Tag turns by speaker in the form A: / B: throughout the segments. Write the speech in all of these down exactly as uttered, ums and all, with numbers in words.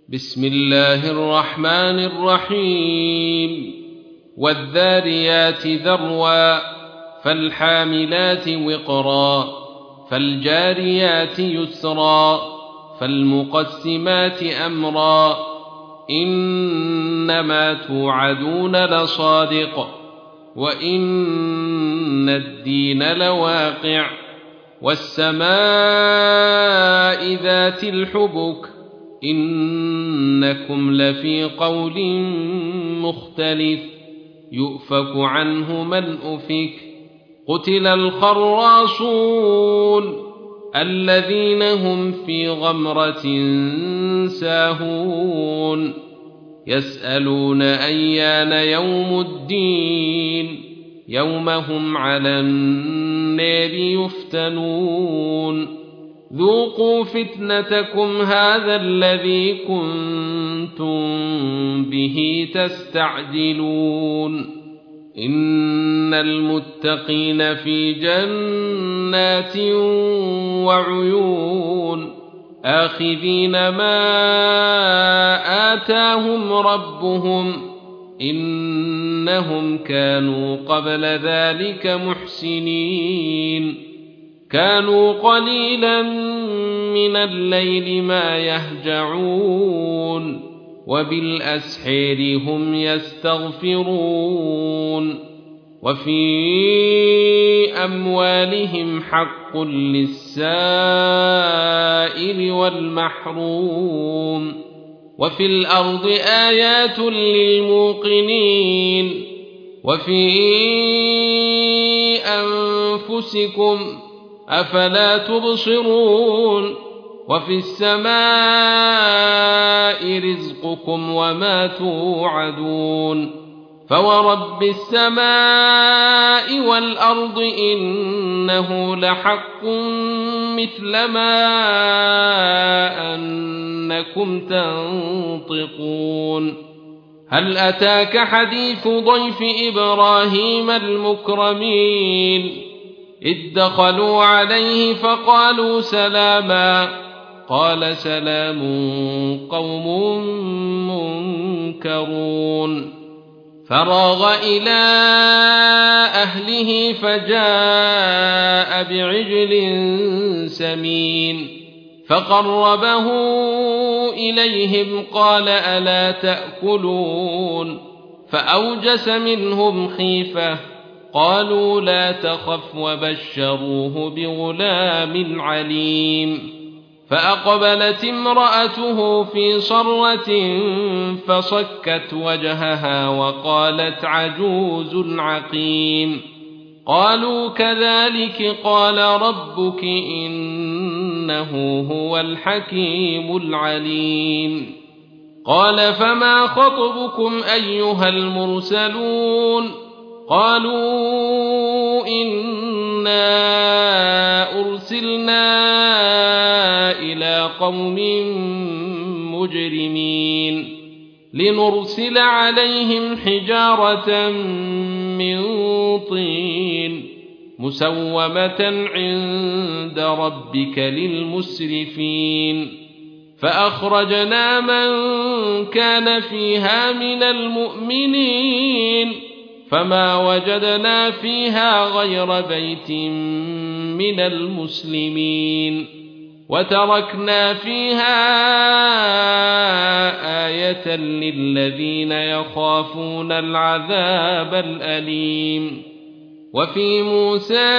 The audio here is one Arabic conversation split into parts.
A: بسم الله الرحمن الرحيم والذاريات ذروا فالحاملات وقرا فالجاريات يسرا فالمقسمات أمرا إنما توعدون لصادق وإن الدين لواقع والسماء ذات الحبك إنكم لفي قول مختلف يؤفك عنه من أفك قتل الخراصون الذين هم في غمرة ساهون يسألون أيان يوم الدين يوم هم على النار يفتنون ذوقوا فتنتكم هذا الذي كنتم به تستعجلون إن المتقين في جنات وعيون آخذين ما آتاهم ربهم إنهم كانوا قبل ذلك محسنين كانوا قليلا من الليل ما يهجعون وبالأسحار هم يستغفرون وفي أموالهم حق للسائل والمحروم وفي الأرض آيات للموقنين وفي أنفسكم أفلا تبصرون وفي السماء رزقكم وما توعدون فورب السماء والأرض إنه لحق مثل ما أنكم تنطقون هل أتاك حديث ضيف إبراهيم المكرمين إذ دخلوا عليه فقالوا سلاما قال سلام قوم منكرون فراغ إلى أهله فجاء بعجل سمين فقربه إليهم قال ألا تأكلون فأوجس منهم خيفة قالوا لا تخف وبشروه بغلام عليم فأقبلت امرأته في صرة فصكت وجهها وقالت عجوز عقيم قالوا كذلك قال ربك إنه هو الحكيم العليم قال فما خطبكم أيها المرسلون قالوا إنا أرسلنا إلى قوم مجرمين لنرسل عليهم حجارة من طين مسومة عند ربك للمسرفين فأخرجنا من كان فيها من المؤمنين فما وجدنا فيها غير بيت من المسلمين وتركنا فيها آية للذين يخافون العذاب الأليم وفي موسى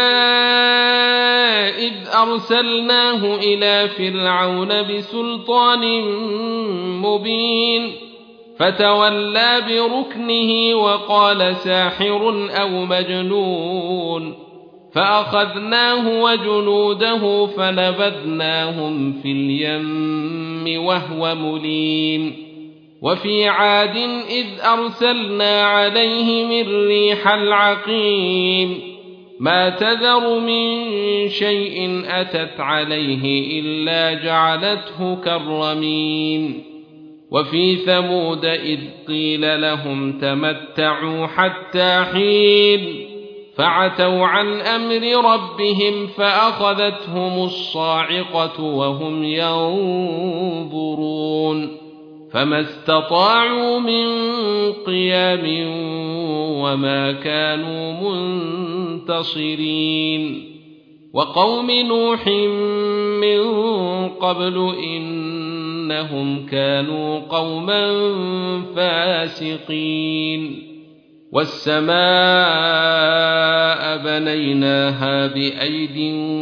A: إذ أرسلناه إلى فرعون بسلطان مبين فتولى بركنه وقال ساحر أو مجنون فأخذناه وجنوده فنبذناهم في اليم وهو مليم وفي عاد إذ أرسلنا عليهم الريح العقيم ما تذر من شيء أتت عليه إلا جعلته كالرميم وفي ثمود إذ قيل لهم تمتعوا حتى حين فعتوا عن أمر ربهم فأخذتهم الصاعقة وهم ينظرون فما استطاعوا من قيام وما كانوا منتصرين وقوم نوح من قبل إنهم كانوا قوما فاسقين والسماء بنيناها بأيد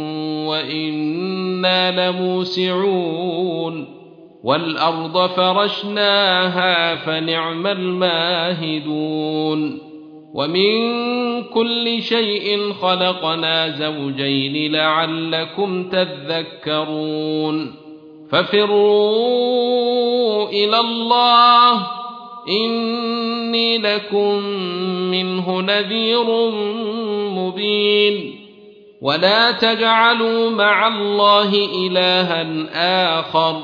A: وإنا لموسعون والأرض فرشناها فنعم الماهدون ومن كل شيء خلقنا زوجين لعلكم تذكرون ففروا إلى الله إني لكم منه نذير مبين ولا تجعلوا مع الله إلها آخر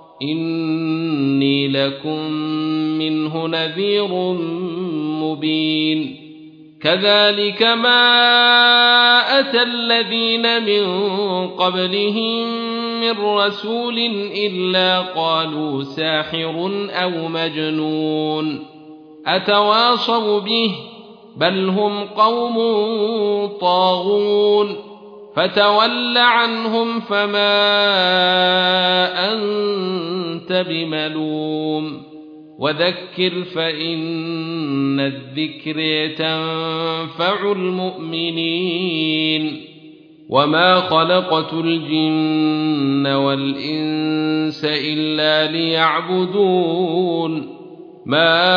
A: إني لكم منه نذير مبين كذلك ما أتى الذين من قبلهم من رسول إلا قالوا ساحر أو مجنون أتواصوا به بل هم قوم طاغون فتول عنهم فما أنت بملوم وذكر فإن الذكر تنفع المؤمنين وما خلقت الجن والإنس إلا ليعبدون ما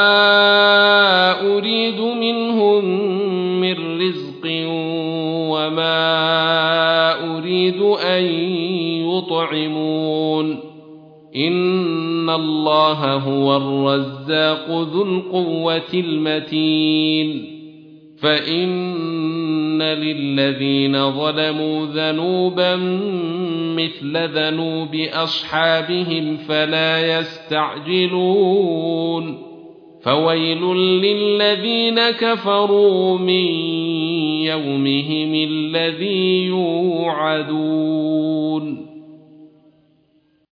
A: أريد منهم من رزق وما أريد أن يطعمون إن الله هو الرزاق ذو القوة المتين فإن للذين ظلموا ذنوبا مثل ذنوب أصحابهم فلا يستعجلون فويل للذين كفروا من يومهم الذي يوعدون